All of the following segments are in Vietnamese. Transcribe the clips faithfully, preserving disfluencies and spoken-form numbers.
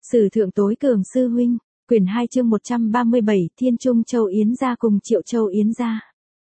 Sử thượng tối cường sư huynh, quyển hai chương một trăm ba mươi bảy, Thiên Trung Châu Yến gia cùng Triệu Châu Yến gia.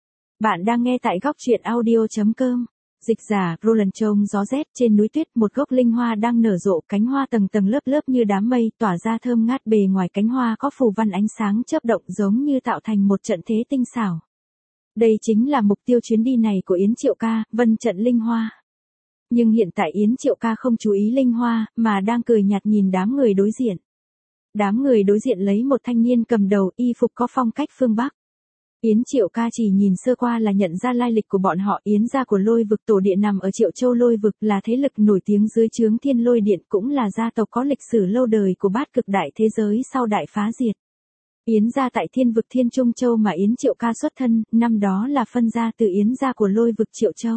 Bạn đang nghe tại góc truyện audio.com. Dịch giả, Roland trông gió rét trên núi tuyết, một gốc linh hoa đang nở rộ, cánh hoa tầng tầng lớp lớp như đám mây, tỏa ra thơm ngát, bề ngoài cánh hoa có phù văn ánh sáng chớp động giống như tạo thành một trận thế tinh xảo. Đây chính là mục tiêu chuyến đi này của Yến Triệu ca, vân trận linh hoa. Nhưng hiện tại Yến Triệu ca không chú ý linh hoa, mà đang cười nhạt nhìn đám người đối diện. Đám người đối diện lấy một thanh niên cầm đầu, y phục có phong cách phương Bắc. Yến Triệu ca chỉ nhìn sơ qua là nhận ra lai lịch của bọn họ. Yến gia của Lôi vực tổ địa nằm ở Triệu Châu Lôi vực, là thế lực nổi tiếng dưới trướng Thiên Lôi Điện, cũng là gia tộc có lịch sử lâu đời của bát cực đại thế giới sau đại phá diệt. Yến gia tại Thiên vực Thiên Trung Châu mà Yến Triệu ca xuất thân, năm đó là phân gia từ Yến gia của Lôi vực Triệu Châu.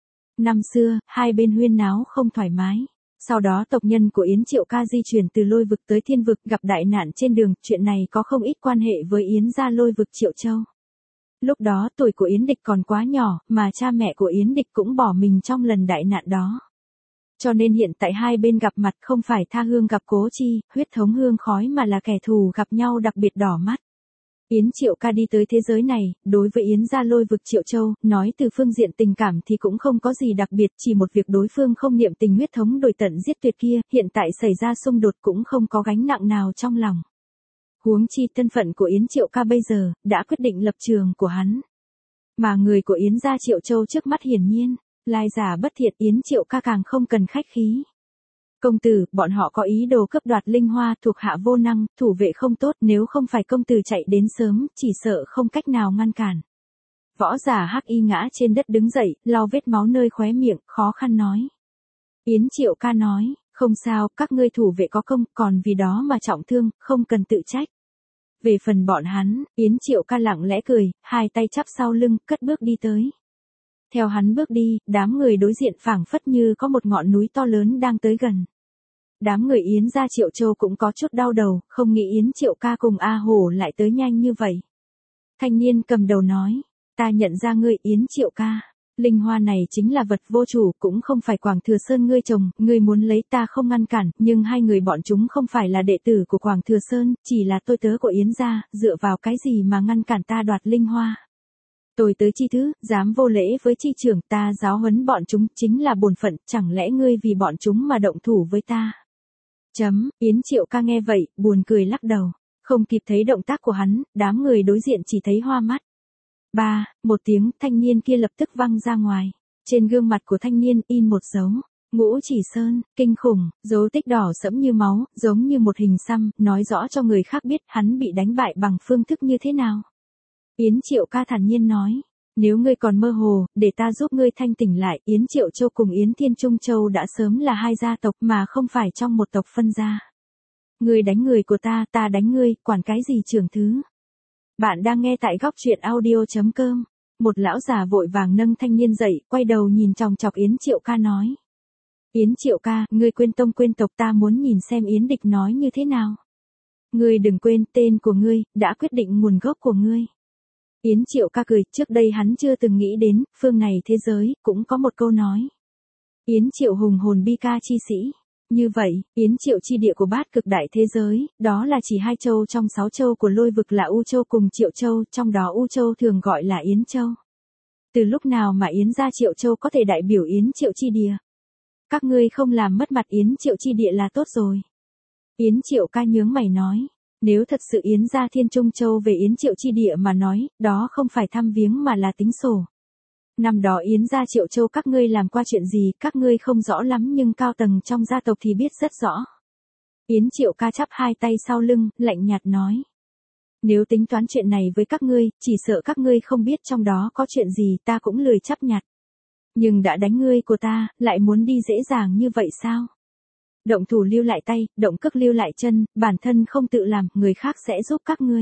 Năm xưa, hai bên huyên náo không thoải mái. Sau đó tộc nhân của Yến Triệu ca di chuyển từ Lôi vực tới Thiên vực, gặp đại nạn trên đường, chuyện này có không ít quan hệ với Yến gia Lôi vực Triệu Châu. Lúc đó tuổi của Yến Địch còn quá nhỏ, mà cha mẹ của Yến Địch cũng bỏ mình trong lần đại nạn đó. Cho nên hiện tại hai bên gặp mặt không phải tha hương gặp cố chi, huyết thống hương khói, mà là kẻ thù gặp nhau đặc biệt đỏ mắt. Yến Triệu ca đi tới thế giới này, đối với Yến gia Lôi vực Triệu Châu, nói từ phương diện tình cảm thì cũng không có gì đặc biệt, chỉ một việc đối phương không niệm tình huyết thống đổi tận giết tuyệt kia, hiện tại xảy ra xung đột cũng không có gánh nặng nào trong lòng. Huống chi thân phận của Yến Triệu ca bây giờ, đã quyết định lập trường của hắn. Mà người của Yến gia Triệu Châu trước mắt hiển nhiên, lai giả bất thiện, Yến Triệu ca càng không cần khách khí. Công tử, bọn họ có ý đồ cướp đoạt linh hoa, thuộc hạ vô năng, thủ vệ không tốt, nếu không phải công tử chạy đến sớm, chỉ sợ không cách nào ngăn cản. Võ giả hắc y ngã trên đất đứng dậy, lau vết máu nơi khóe miệng, khó khăn nói. Yến Triệu ca nói, không sao, các ngươi thủ vệ có công, còn vì đó mà trọng thương, không cần tự trách. Về phần bọn hắn, Yến Triệu ca lặng lẽ cười, hai tay chắp sau lưng, cất bước đi tới. Theo hắn bước đi, đám người đối diện phảng phất như có một ngọn núi to lớn đang tới gần. Đám người Yến gia Triệu Châu cũng có chút đau đầu, không nghĩ Yến Triệu ca cùng A Hổ lại tới nhanh như vậy. Thanh niên cầm đầu nói, ta nhận ra ngươi Yến Triệu ca. Linh hoa này chính là vật vô chủ, cũng không phải Quảng Thừa Sơn ngươi trồng, ngươi muốn lấy ta không ngăn cản, nhưng hai người bọn chúng không phải là đệ tử của Quảng Thừa Sơn, chỉ là tôi tớ của Yến gia, dựa vào cái gì mà ngăn cản ta đoạt linh hoa. Tôi tới chi thứ, dám vô lễ với chi trưởng, ta giáo huấn bọn chúng, chính là bổn phận, chẳng lẽ ngươi vì bọn chúng mà động thủ với ta. Chấm, Yến Triệu ca nghe vậy, buồn cười lắc đầu, không kịp thấy động tác của hắn, đám người đối diện chỉ thấy hoa mắt. Ba, một tiếng, thanh niên kia lập tức văng ra ngoài. Trên gương mặt của thanh niên in một dấu, ngũ chỉ sơn, kinh khủng, dấu tích đỏ sẫm như máu, giống như một hình xăm, nói rõ cho người khác biết hắn bị đánh bại bằng phương thức như thế nào. Yến Triệu ca thản nhiên nói, nếu ngươi còn mơ hồ, để ta giúp ngươi thanh tỉnh lại. Yến Triệu Châu cùng Yến Thiên Trung Châu đã sớm là hai gia tộc mà không phải trong một tộc phân gia. Ngươi đánh người của ta, ta đánh ngươi, quản cái gì trưởng thứ. Bạn đang nghe tại góc truyện audio.com. Một lão già vội vàng nâng thanh niên dậy, quay đầu nhìn chòng chọc Yến Triệu ca nói. Yến Triệu ca, ngươi quên tông quên tộc, ta muốn nhìn xem Yến Địch nói như thế nào. Ngươi đừng quên tên của ngươi, đã quyết định nguồn gốc của ngươi. Yến Triệu ca cười, trước đây hắn chưa từng nghĩ đến, phương này thế giới, cũng có một câu nói. Yến Triệu hùng hồn bi ca chi sĩ. Như vậy, Yến Triệu chi địa của bát cực đại thế giới, đó là chỉ hai châu trong sáu châu của Lôi vực là U Châu cùng Triệu Châu, trong đó U Châu thường gọi là Yến Châu. Từ lúc nào mà Yến gia Triệu Châu có thể đại biểu Yến Triệu chi địa? Các ngươi không làm mất mặt Yến Triệu chi địa là tốt rồi. Yến Triệu ca nhướng mày nói, nếu thật sự Yến gia Thiên Trung Châu về Yến Triệu chi địa mà nói, đó không phải thăm viếng mà là tính sổ. Năm đó Yến gia Triệu Châu các ngươi làm qua chuyện gì, các ngươi không rõ lắm nhưng cao tầng trong gia tộc thì biết rất rõ. Yến Triệu ca chắp hai tay sau lưng, lạnh nhạt nói. Nếu tính toán chuyện này với các ngươi, chỉ sợ các ngươi không biết trong đó có chuyện gì, ta cũng lười chấp nhặt. Nhưng đã đánh ngươi của ta, lại muốn đi dễ dàng như vậy sao? Động thủ lưu lại tay, động cước lưu lại chân, bản thân không tự làm, người khác sẽ giúp các ngươi.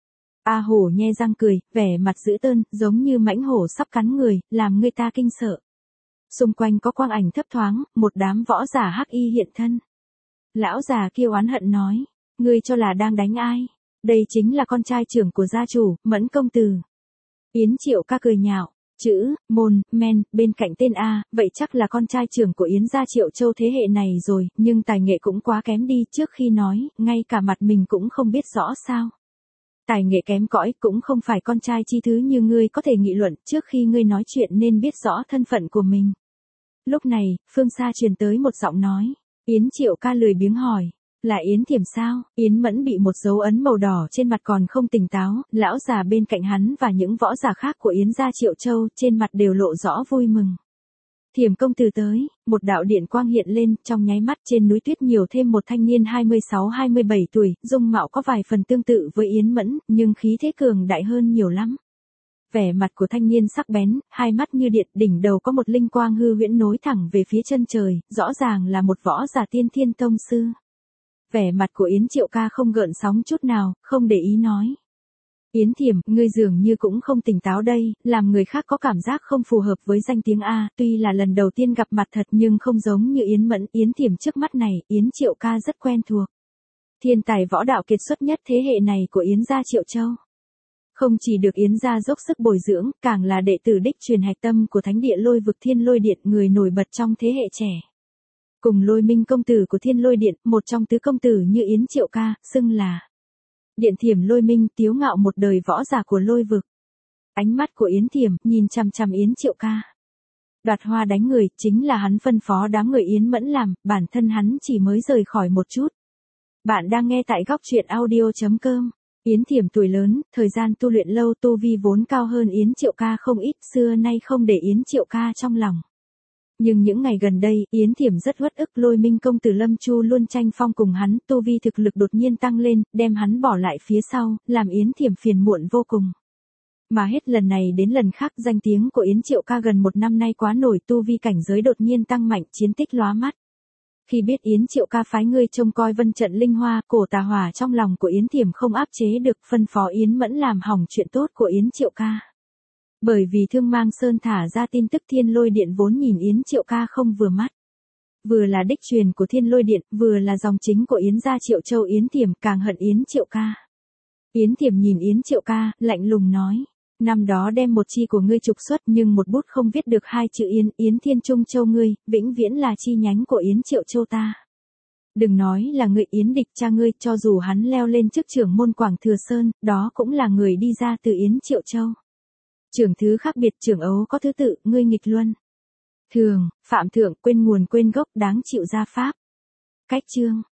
A Hổ nhe răng cười, vẻ mặt dữ tợn, giống như mãnh hổ sắp cắn người, làm người ta kinh sợ. Xung quanh có quang ảnh thấp thoáng, một đám võ giả hắc y hiện thân. Lão già kia oán hận nói, ngươi cho là đang đánh ai? Đây chính là con trai trưởng của gia chủ, Mẫn công tử. Yến Triệu ca cười nhạo, chữ, môn, men, bên cạnh tên A, vậy chắc là con trai trưởng của Yến gia Triệu Châu thế hệ này rồi, nhưng tài nghệ cũng quá kém đi, trước khi nói, ngay cả mặt mình cũng không biết rõ sao. Tài nghệ kém cỏi cũng không phải con trai chi thứ như ngươi có thể nghị luận, trước khi ngươi nói chuyện nên biết rõ thân phận của mình. Lúc này, phương xa truyền tới một giọng nói, Yến Triệu ca lười biếng hỏi, là Yến Thiểm sao? Yến Mẫn bị một dấu ấn màu đỏ trên mặt còn không tỉnh táo, lão già bên cạnh hắn và những võ giả khác của Yến gia Triệu Châu trên mặt đều lộ rõ vui mừng. Thiểm công tử tới, một đạo điện quang hiện lên, trong nháy mắt trên núi tuyết nhiều thêm một thanh niên hai mươi sáu hai mươi bảy tuổi, dung mạo có vài phần tương tự với Yến Mẫn, nhưng khí thế cường đại hơn nhiều lắm. Vẻ mặt của thanh niên sắc bén, hai mắt như điện, đỉnh đầu có một linh quang hư huyễn nối thẳng về phía chân trời, rõ ràng là một võ giả tiên thiên tông sư. Vẻ mặt của Yến Triệu ca không gợn sóng chút nào, không để ý nói. Yến Thiểm, ngươi dường như cũng không tỉnh táo đây, làm người khác có cảm giác không phù hợp với danh tiếng A, tuy là lần đầu tiên gặp mặt thật nhưng không giống như Yến Mẫn, Yến Thiểm trước mắt này, Yến Triệu ca rất quen thuộc. Thiên tài võ đạo kiệt xuất nhất thế hệ này của Yến gia Triệu Châu. Không chỉ được Yến gia dốc sức bồi dưỡng, càng là đệ tử đích truyền hạch tâm của thánh địa Lôi vực Thiên Lôi Điện, người nổi bật trong thế hệ trẻ. Cùng Lôi Minh công tử của Thiên Lôi Điện, một trong tứ công tử như Yến Triệu ca, xưng là Điện Thiểm Lôi Minh, tiếu ngạo một đời võ giả của Lôi vực. Ánh mắt của Yến Thiểm nhìn chằm chằm Yến Triệu ca. Đoạt hoa đánh người, chính là hắn phân phó đám người Yến Mẫn làm, bản thân hắn chỉ mới rời khỏi một chút. Bạn đang nghe tại góc truyện audio chấm com. Yến Thiểm tuổi lớn, thời gian tu luyện lâu, tu vi vốn cao hơn Yến Triệu ca không ít, xưa nay không để Yến Triệu ca trong lòng. Nhưng những ngày gần đây, Yến Thiểm rất uất ức, Lôi Minh công tử Lâm Chu luôn tranh phong cùng hắn, tu vi thực lực đột nhiên tăng lên, đem hắn bỏ lại phía sau, làm Yến Thiểm phiền muộn vô cùng. Mà hết lần này đến lần khác, danh tiếng của Yến Triệu ca gần một năm nay quá nổi, tu vi cảnh giới đột nhiên tăng mạnh, chiến tích lóa mắt. Khi biết Yến Triệu ca phái ngươi trông coi vân trận linh hoa, cổ tà hỏa trong lòng của Yến Thiểm không áp chế được, phân phó Yến Mẫn làm hỏng chuyện tốt của Yến Triệu ca. Bởi vì Thương Mang Sơn thả ra tin tức Thiên Lôi Điện vốn nhìn Yến Triệu ca không vừa mắt. Vừa là đích truyền của Thiên Lôi Điện, vừa là dòng chính của Yến gia Triệu Châu, Yến Thiểm càng hận Yến Triệu ca. Yến Thiểm nhìn Yến Triệu ca, lạnh lùng nói, năm đó đem một chi của ngươi trục xuất nhưng một bút không viết được hai chữ Yến, Yến Thiên Trung Châu ngươi, vĩnh viễn là chi nhánh của Yến Triệu Châu ta. Đừng nói là ngươi Yến địch cha ngươi, cho dù hắn leo lên chức trưởng môn Quảng Thừa Sơn, đó cũng là người đi ra từ Yến Triệu Châu. Trưởng thứ khác biệt, trưởng ấu có thứ tự, ngươi nghịch luân. Thường, phạm thượng, quên nguồn quên gốc, đáng chịu gia pháp. Cách chương,